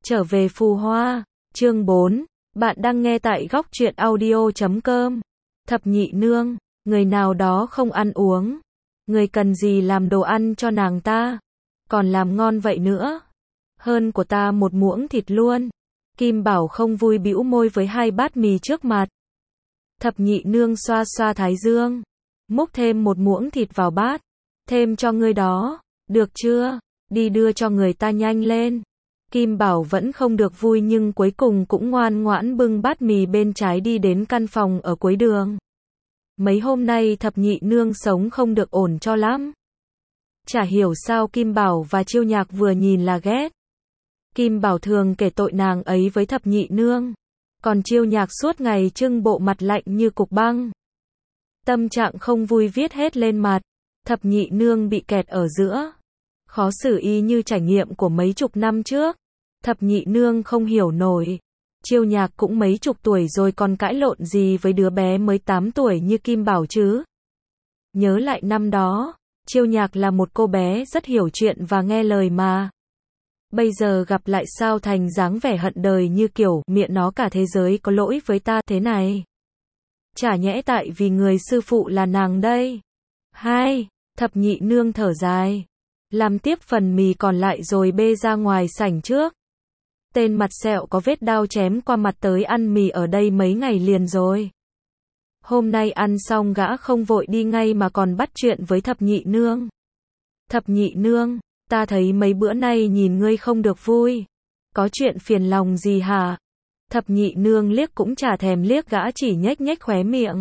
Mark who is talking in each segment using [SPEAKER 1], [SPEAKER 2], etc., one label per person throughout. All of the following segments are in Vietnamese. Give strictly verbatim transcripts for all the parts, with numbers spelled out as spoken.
[SPEAKER 1] Trở về phù hoa, chương bốn, bạn đang nghe tại góc truyện audio chấm com. Thập nhị nương, người nào đó không ăn uống, người cần gì làm đồ ăn cho nàng ta, còn làm ngon vậy nữa. Hơn của ta một muỗng thịt luôn. Kim Bảo không vui bĩu môi với hai bát mì trước mặt. Thập nhị nương xoa xoa thái dương, múc thêm một muỗng thịt vào bát, thêm cho ngươi đó, được chưa, đi đưa cho người ta nhanh lên. Kim Bảo vẫn không được vui nhưng cuối cùng cũng ngoan ngoãn bưng bát mì bên trái đi đến căn phòng ở cuối đường. Mấy hôm nay thập nhị nương sống không được ổn cho lắm. Chả hiểu sao Kim Bảo và Chiêu Nhạc vừa nhìn là ghét. Kim Bảo thường kể tội nàng ấy với thập nhị nương, còn Chiêu Nhạc suốt ngày trưng bộ mặt lạnh như cục băng. Tâm trạng không vui viết hết lên mặt, thập nhị nương bị kẹt ở giữa. Khó xử y như trải nghiệm của mấy chục năm trước. Thập nhị nương không hiểu nổi. Chiêu Nhạc cũng mấy chục tuổi rồi còn cãi lộn gì với đứa bé mới tám tuổi như Kim Bảo chứ. Nhớ lại năm đó, Chiêu Nhạc là một cô bé rất hiểu chuyện và nghe lời mà. Bây giờ gặp lại sao thành dáng vẻ hận đời như kiểu miệng nó cả thế giới có lỗi với ta thế này. Chả nhẽ tại vì người sư phụ là nàng đây. Hai, thập nhị nương thở dài. Làm tiếp phần mì còn lại rồi bê ra ngoài sảnh trước. Tên mặt sẹo có vết đao chém qua mặt tới ăn mì ở đây mấy ngày liền rồi. Hôm nay ăn xong gã không vội đi ngay mà còn bắt chuyện với thập nhị nương. Thập nhị nương, ta thấy mấy bữa nay nhìn ngươi không được vui. Có chuyện phiền lòng gì hả? Thập nhị nương liếc cũng chả thèm liếc gã, chỉ nhếch nhếch khóe miệng.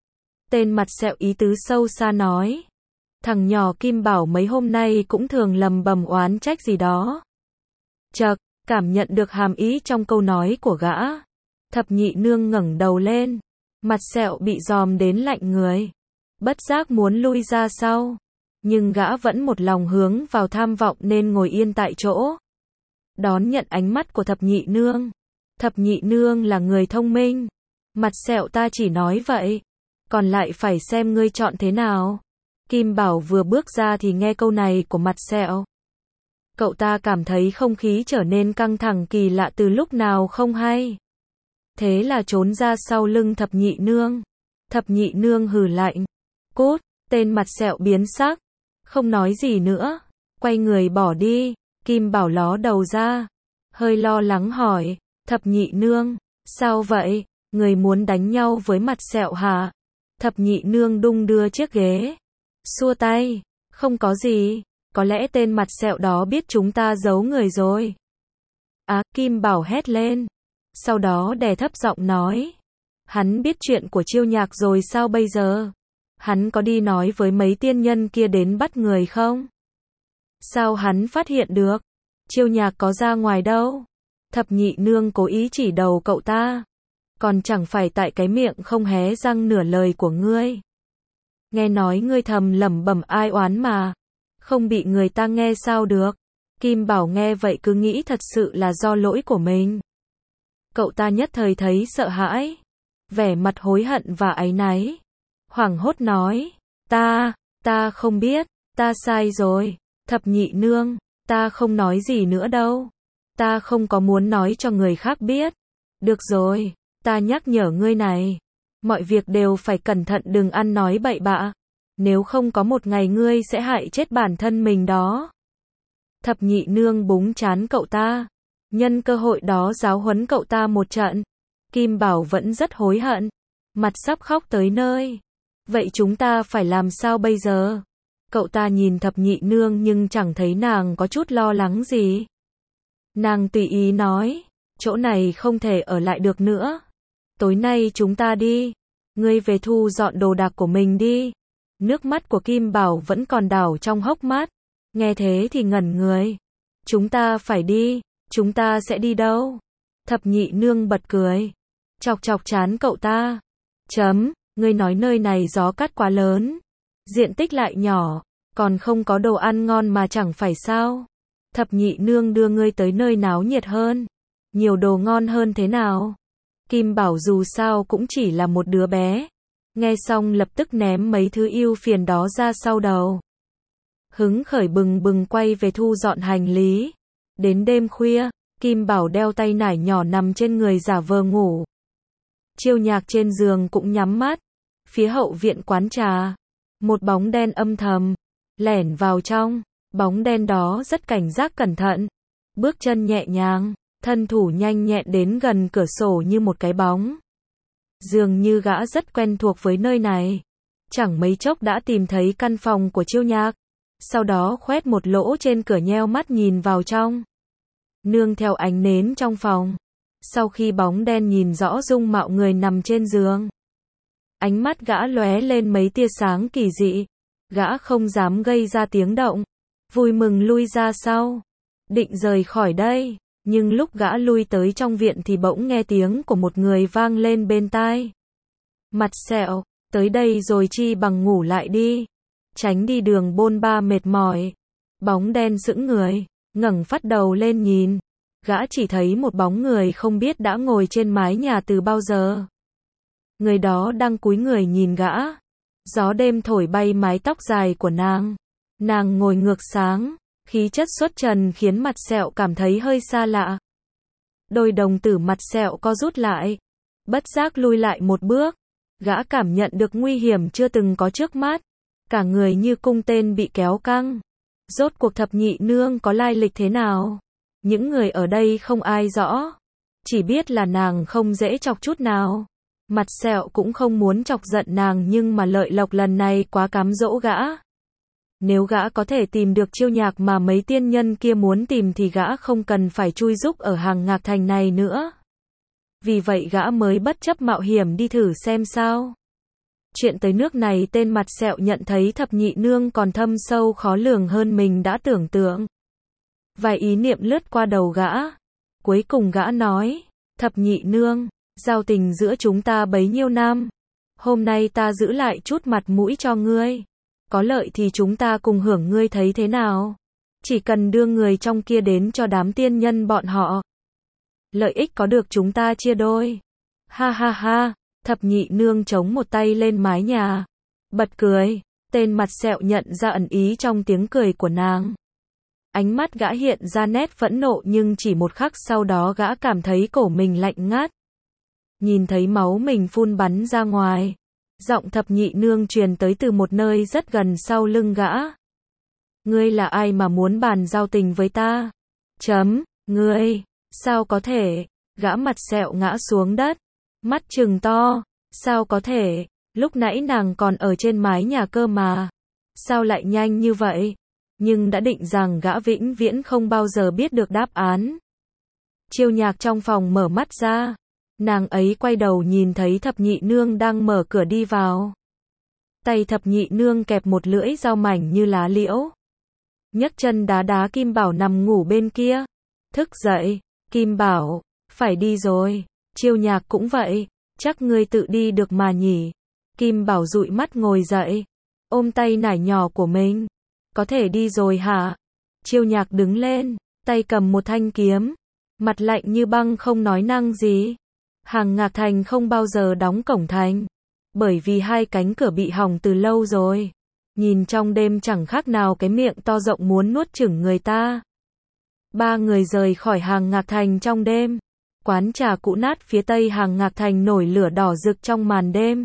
[SPEAKER 1] Tên mặt sẹo ý tứ sâu xa nói. Thằng nhỏ Kim Bảo mấy hôm nay cũng thường lầm bầm oán trách gì đó. Chợt, cảm nhận được hàm ý trong câu nói của gã. Thập nhị nương ngẩng đầu lên. Mặt sẹo bị dòm đến lạnh người. Bất giác muốn lui ra sau. Nhưng gã vẫn một lòng hướng vào tham vọng nên ngồi yên tại chỗ. Đón nhận ánh mắt của thập nhị nương. Thập nhị nương là người thông minh. Mặt sẹo ta chỉ nói vậy. Còn lại phải xem ngươi chọn thế nào. Kim Bảo vừa bước ra thì nghe câu này của mặt sẹo. Cậu ta cảm thấy không khí trở nên căng thẳng kỳ lạ từ lúc nào không hay. Thế là trốn ra sau lưng thập nhị nương. Thập nhị nương hừ lạnh. Cút, tên mặt sẹo biến sắc. Không nói gì nữa. Quay người bỏ đi. Kim Bảo ló đầu ra. Hơi lo lắng hỏi. Thập nhị nương, sao vậy? Người muốn đánh nhau với mặt sẹo hả? Thập nhị nương đung đưa chiếc ghế. Xua tay. Không có gì. Có lẽ tên mặt sẹo đó biết chúng ta giấu người rồi. Á, Kim Bảo hét lên. Sau đó đè thấp giọng nói. Hắn biết chuyện của Chiêu Nhạc rồi sao bây giờ? Hắn có đi nói với mấy tiên nhân kia đến bắt người không? Sao hắn phát hiện được? Chiêu Nhạc có ra ngoài đâu? Thập nhị nương cố ý chỉ đầu cậu ta. Còn chẳng phải tại cái miệng không hé răng nửa lời của ngươi. Nghe nói ngươi thầm lẩm bẩm ai oán mà. Không bị người ta nghe sao được. Kim Bảo nghe vậy cứ nghĩ thật sự là do lỗi của mình. Cậu ta nhất thời thấy sợ hãi. Vẻ mặt hối hận và áy náy. Hoảng hốt nói. Ta, ta không biết. Ta sai rồi. Thập nhị nương, ta không nói gì nữa đâu. Ta không có muốn nói cho người khác biết. Được rồi, ta nhắc nhở ngươi này. Mọi việc đều phải cẩn thận, đừng ăn nói bậy bạ. Nếu không có một ngày ngươi sẽ hại chết bản thân mình đó. Thập nhị nương búng trán cậu ta. Nhân cơ hội đó giáo huấn cậu ta một trận. Kim Bảo vẫn rất hối hận. Mặt sắp khóc tới nơi. Vậy chúng ta phải làm sao bây giờ? Cậu ta nhìn thập nhị nương nhưng chẳng thấy nàng có chút lo lắng gì. Nàng tùy ý nói. Chỗ này không thể ở lại được nữa. Tối nay chúng ta đi. Ngươi về thu dọn đồ đạc của mình đi. Nước mắt của Kim Bảo vẫn còn đảo trong hốc mắt. Nghe thế thì ngẩn người. Chúng ta phải đi. Chúng ta sẽ đi đâu? Thập nhị nương bật cười. Chọc chọc trán cậu ta. Chấm, ngươi nói nơi này gió cát quá lớn. Diện tích lại nhỏ. Còn không có đồ ăn ngon mà chẳng phải sao. Thập nhị nương đưa ngươi tới nơi náo nhiệt hơn. Nhiều đồ ngon hơn thế nào? Kim Bảo dù sao cũng chỉ là một đứa bé. Nghe xong lập tức ném mấy thứ ưu phiền đó ra sau đầu. Hứng khởi bừng bừng quay về thu dọn hành lý. Đến đêm khuya, Kim Bảo đeo tay nải nhỏ nằm trên người giả vờ ngủ. Chiêu Nhạc trên giường cũng nhắm mắt. Phía hậu viện quán trà, một bóng đen âm thầm lẻn vào trong. Bóng đen đó rất cảnh giác cẩn thận, bước chân nhẹ nhàng, thân thủ nhanh nhẹn đến gần cửa sổ như một cái bóng. Dường như gã rất quen thuộc với nơi này. Chẳng mấy chốc đã tìm thấy căn phòng của Chiêu Nhạc. Sau đó khoét một lỗ trên cửa, nheo mắt nhìn vào trong. Nương theo ánh nến trong phòng. Sau khi bóng đen nhìn rõ dung mạo người nằm trên giường, ánh mắt gã lóe lên mấy tia sáng kỳ dị. Gã không dám gây ra tiếng động, vui mừng lui ra sau, định rời khỏi đây. Nhưng lúc gã lui tới trong viện thì bỗng nghe tiếng của một người vang lên bên tai. Mặt sẹo, tới đây rồi chi bằng ngủ lại đi, tránh đi đường bôn ba mệt mỏi. Bóng đen sững người, ngẩng phát đầu lên nhìn. Gã chỉ thấy một bóng người không biết đã ngồi trên mái nhà từ bao giờ. Người đó đang cúi người nhìn gã. Gió đêm thổi bay mái tóc dài của nàng. Nàng ngồi ngược sáng, khí chất xuất trần khiến mặt sẹo cảm thấy hơi xa lạ. Đôi đồng tử mặt sẹo co rút lại, bất giác lui lại một bước. Gã cảm nhận được nguy hiểm chưa từng có trước mắt. Cả người như cung tên bị kéo căng. Rốt cuộc thập nhị nương có lai lịch thế nào? Những người ở đây không ai rõ. Chỉ biết là nàng không dễ chọc chút nào. Mặt sẹo cũng không muốn chọc giận nàng, nhưng mà Lợi Lộc lần này quá cám dỗ gã. Nếu gã có thể tìm được Chiêu Nhạc mà mấy tiên nhân kia muốn tìm thì gã không cần phải chui rúc ở Hàng Ngạc Thành này nữa. Vì vậy gã mới bất chấp mạo hiểm đi thử xem sao. Chuyện tới nước này tên mặt sẹo nhận thấy thập nhị nương còn thâm sâu khó lường hơn mình đã tưởng tượng. Vài ý niệm lướt qua đầu gã. Cuối cùng gã nói, thập nhị nương, giao tình giữa chúng ta bấy nhiêu năm. Hôm nay ta giữ lại chút mặt mũi cho ngươi. Có lợi thì chúng ta cùng hưởng, ngươi thấy thế nào? Chỉ cần đưa người trong kia đến cho đám tiên nhân bọn họ. Lợi ích có được chúng ta chia đôi. Ha ha ha, thập nhị nương chống một tay lên mái nhà. Bật cười, tên mặt sẹo nhận ra ẩn ý trong tiếng cười của nàng. Ánh mắt gã hiện ra nét phẫn nộ, nhưng chỉ một khắc sau đó gã cảm thấy cổ mình lạnh ngắt. Nhìn thấy máu mình phun bắn ra ngoài. Giọng thập nhị nương truyền tới từ một nơi rất gần sau lưng gã. Ngươi là ai mà muốn bàn giao tình với ta? Chấm, ngươi, sao có thể? Gã mặt sẹo ngã xuống đất, mắt trừng to. Sao có thể? Lúc nãy nàng còn ở trên mái nhà cơ mà. Sao lại nhanh như vậy? Nhưng đã định rằng gã vĩnh viễn không bao giờ biết được đáp án. Chiêu Nhạc trong phòng mở mắt ra. Nàng ấy quay đầu nhìn thấy thập nhị nương đang mở cửa đi vào. Tay thập nhị nương kẹp một lưỡi dao mảnh như lá liễu. Nhấc chân đá đá Kim Bảo nằm ngủ bên kia. Thức dậy, Kim Bảo, phải đi rồi. Chiêu Nhạc cũng vậy, chắc ngươi tự đi được mà nhỉ. Kim Bảo dụi mắt ngồi dậy, ôm tay nải nhỏ của mình. Có thể đi rồi hả? Chiêu Nhạc đứng lên, tay cầm một thanh kiếm. Mặt lạnh như băng, không nói năng gì. Hàng Ngạc Thành không bao giờ đóng cổng thành, bởi vì hai cánh cửa bị hỏng từ lâu rồi. Nhìn trong đêm chẳng khác nào cái miệng to rộng muốn nuốt chửng người ta. Ba người rời khỏi Hàng Ngạc Thành trong đêm. Quán trà cũ nát phía tây Hàng Ngạc Thành nổi lửa đỏ rực trong màn đêm.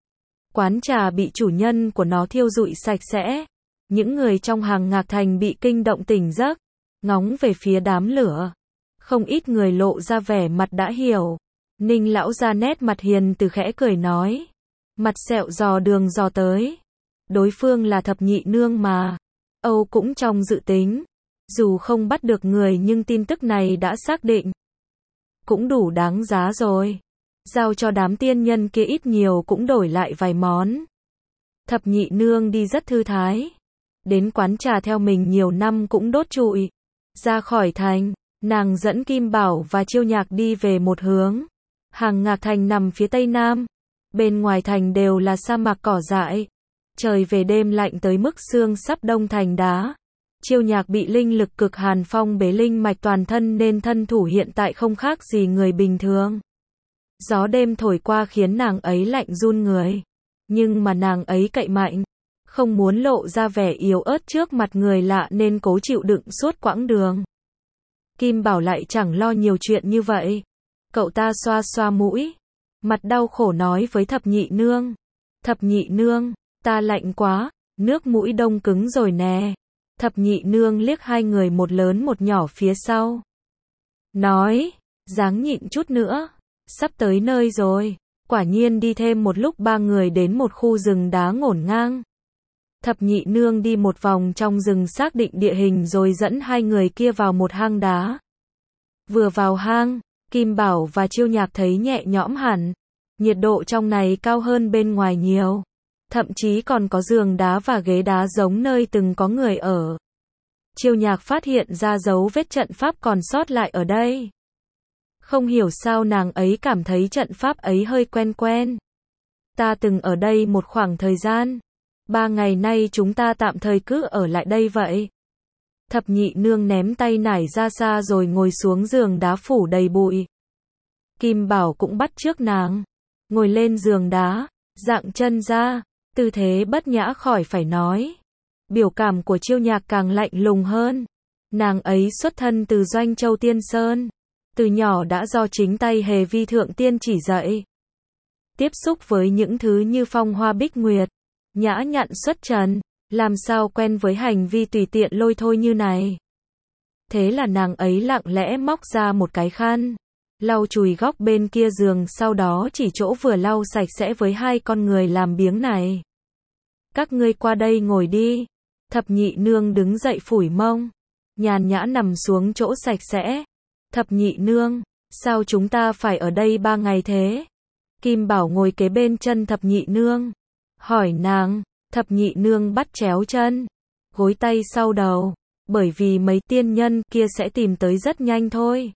[SPEAKER 1] Quán trà bị chủ nhân của nó thiêu rụi sạch sẽ. Những người trong Hàng Ngạc Thành bị kinh động tỉnh giấc, ngóng về phía đám lửa. Không ít người lộ ra vẻ mặt đã hiểu. Ninh lão ra nét mặt hiền từ khẽ cười nói. Mặt sẹo dò đường dò tới. Đối phương là thập nhị nương mà. Âu cũng trong dự tính. Dù không bắt được người nhưng tin tức này đã xác định. Cũng đủ đáng giá rồi. Giao cho đám tiên nhân kia ít nhiều cũng đổi lại vài món. Thập nhị nương đi rất thư thái. Đến quán trà theo mình nhiều năm cũng đốt trụi. Ra khỏi thành, nàng dẫn Kim Bảo và Chiêu Nhạc đi về một hướng. Hàng Ngạc Thành nằm phía tây nam. Bên ngoài thành đều là sa mạc cỏ dại. Trời về đêm lạnh tới mức xương sắp đông thành đá. Chiêu Nhạc bị linh lực cực hàn phong bế linh mạch toàn thân nên thân thủ hiện tại không khác gì người bình thường. Gió đêm thổi qua khiến nàng ấy lạnh run người. Nhưng mà nàng ấy cậy mạnh. Không muốn lộ ra vẻ yếu ớt trước mặt người lạ nên cố chịu đựng suốt quãng đường. Kim Bảo lại chẳng lo nhiều chuyện như vậy. Cậu ta xoa xoa mũi, mặt đau khổ nói với thập nhị nương. Thập nhị nương, ta lạnh quá, nước mũi đông cứng rồi nè. Thập nhị nương liếc hai người một lớn một nhỏ phía sau. Nói, ráng nhịn chút nữa, sắp tới nơi rồi. Quả nhiên đi thêm một lúc ba người đến một khu rừng đá ngổn ngang. Thập nhị nương đi một vòng trong rừng xác định địa hình rồi dẫn hai người kia vào một hang đá. Vừa vào hang, Kim Bảo và Chiêu Nhạc thấy nhẹ nhõm hẳn. Nhiệt độ trong này cao hơn bên ngoài nhiều. Thậm chí còn có giường đá và ghế đá giống nơi từng có người ở. Chiêu Nhạc phát hiện ra dấu vết trận pháp còn sót lại ở đây. Không hiểu sao nàng ấy cảm thấy trận pháp ấy hơi quen quen. Ta từng ở đây một khoảng thời gian. Ba ngày nay chúng ta tạm thời cứ ở lại đây vậy. Thập nhị nương ném tay nải ra xa rồi ngồi xuống giường đá phủ đầy bụi. Kim Bảo cũng bắt chước nàng. Ngồi lên giường đá, dạng chân ra, tư thế bất nhã khỏi phải nói. Biểu cảm của Chiêu Nhạc càng lạnh lùng hơn. Nàng ấy xuất thân từ Doanh Châu Tiên Sơn. Từ nhỏ đã do chính tay Hề Vi Thượng Tiên chỉ dạy. Tiếp xúc với những thứ như phong hoa bích nguyệt, nhã nhặn xuất trần, làm sao quen với hành vi tùy tiện lôi thôi như này. Thế là nàng ấy lặng lẽ móc ra một cái khăn, lau chùi góc bên kia giường, sau đó chỉ chỗ vừa lau sạch sẽ với hai con người làm biếng này. Các ngươi qua đây ngồi đi. Thập nhị nương đứng dậy phủi mông, nhàn nhã nằm xuống chỗ sạch sẽ. Thập nhị nương, sao chúng ta phải ở đây ba ngày thế? Kim Bảo ngồi kế bên chân thập nhị nương, hỏi nàng. Thập nhị nương bắt chéo chân, gối tay sau đầu, bởi vì mấy tiên nhân kia sẽ tìm tới rất nhanh thôi.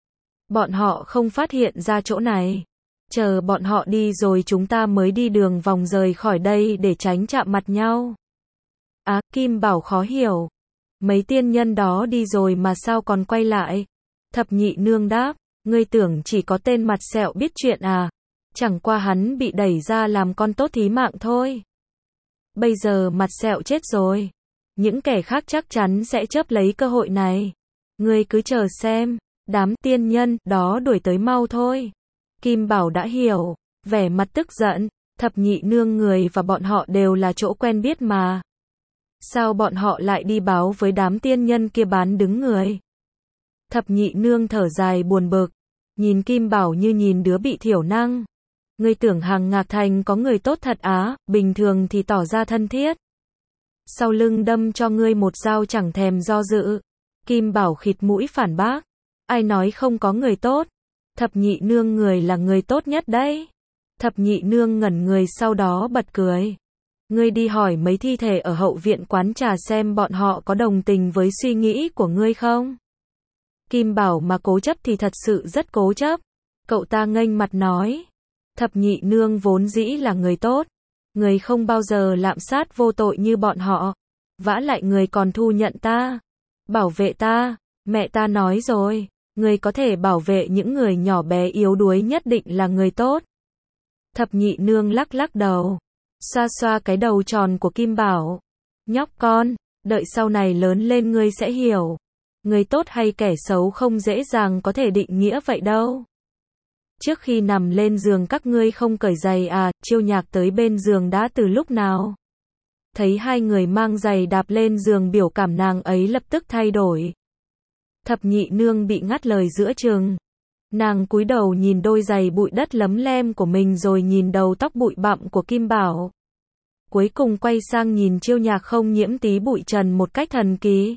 [SPEAKER 1] Bọn họ không phát hiện ra chỗ này. Chờ bọn họ đi rồi chúng ta mới đi đường vòng rời khỏi đây để tránh chạm mặt nhau. Á, Kim Bảo khó hiểu. Mấy tiên nhân đó đi rồi mà sao còn quay lại? Thập nhị nương đáp, ngươi tưởng chỉ có tên mặt sẹo biết chuyện à? Chẳng qua hắn bị đẩy ra làm con tốt thí mạng thôi. Bây giờ mặt sẹo chết rồi. Những kẻ khác chắc chắn sẽ chớp lấy cơ hội này. Ngươi cứ chờ xem, đám tiên nhân đó đuổi tới mau thôi. Kim Bảo đã hiểu, vẻ mặt tức giận. Thập nhị nương người và bọn họ đều là chỗ quen biết mà. Sao bọn họ lại đi báo với đám tiên nhân kia bán đứng người? Thập nhị nương thở dài buồn bực, nhìn Kim Bảo như nhìn đứa bị thiểu năng. Ngươi tưởng Hằng Ngạc Thành có người tốt thật á, bình thường thì tỏ ra thân thiết. Sau lưng đâm cho ngươi một dao chẳng thèm do dự. Kim Bảo khịt mũi phản bác. Ai nói không có người tốt? Thập nhị nương người là người tốt nhất đấy. Thập nhị nương ngẩn người sau đó bật cười. Ngươi đi hỏi mấy thi thể ở hậu viện quán trà xem bọn họ có đồng tình với suy nghĩ của ngươi không? Kim Bảo mà cố chấp thì thật sự rất cố chấp. Cậu ta nghênh mặt nói. Thập nhị nương vốn dĩ là người tốt. Người không bao giờ lạm sát vô tội như bọn họ. Vả lại người còn thu nhận ta. Bảo vệ ta. Mẹ ta nói rồi. Người có thể bảo vệ những người nhỏ bé yếu đuối nhất định là người tốt. Thập nhị nương lắc lắc đầu. Xoa xoa cái đầu tròn của Kim Bảo. Nhóc con, đợi sau này lớn lên ngươi sẽ hiểu. Người tốt hay kẻ xấu không dễ dàng có thể định nghĩa vậy đâu. Trước khi nằm lên giường các ngươi không cởi giày à? Chiêu Nhạc tới bên giường đã từ lúc nào? Thấy hai người mang giày đạp lên giường, biểu cảm nàng ấy lập tức thay đổi. Thập nhị nương bị ngắt lời giữa chừng. Nàng cúi đầu nhìn đôi giày bụi đất lấm lem của mình rồi nhìn đầu tóc bụi bặm của Kim Bảo. Cuối cùng quay sang nhìn Chiêu Nhạc không nhiễm tí bụi trần một cách thần kỳ.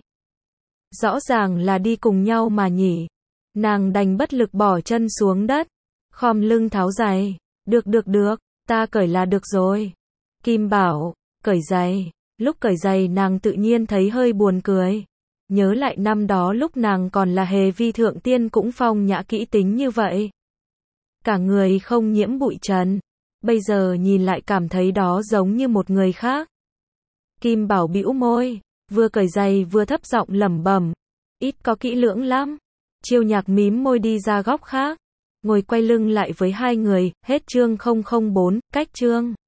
[SPEAKER 1] Rõ ràng là đi cùng nhau mà nhỉ. Nàng đành bất lực bỏ chân xuống đất, khom lưng tháo giày. Được được được, ta cởi là được rồi. Kim Bảo, cởi giày. Lúc cởi giày nàng tự nhiên thấy hơi buồn cười. Nhớ lại năm đó lúc nàng còn là Hề Vi Thượng Tiên cũng phong nhã kỹ tính như vậy. Cả người không nhiễm bụi trần. Bây giờ nhìn lại cảm thấy đó giống như một người khác. Kim Bảo bĩu môi, vừa cởi giày vừa thấp giọng lẩm bẩm. Ít có kỹ lưỡng lắm. Chiêu Nhạc mím môi đi ra góc khác. Ngồi quay lưng lại với hai người, hết chương không không bốn, cách chương.